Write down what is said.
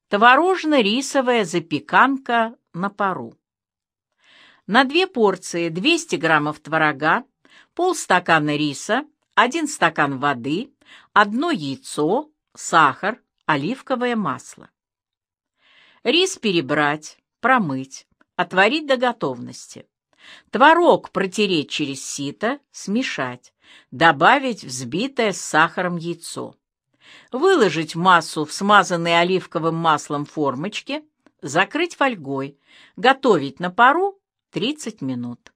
Творожно-рисовая запеканка на пару. На 2 порции 200 граммов творога, полстакана риса, 1 стакан воды, 1 яйцо, сахар, оливковое масло. Рис перебрать, промыть, отварить до готовности. Творог протереть через сито, смешать, добавить взбитое с сахаром яйцо. Выложить массу в смазанные оливковым маслом формочки, закрыть фольгой, готовить на пару 30 минут.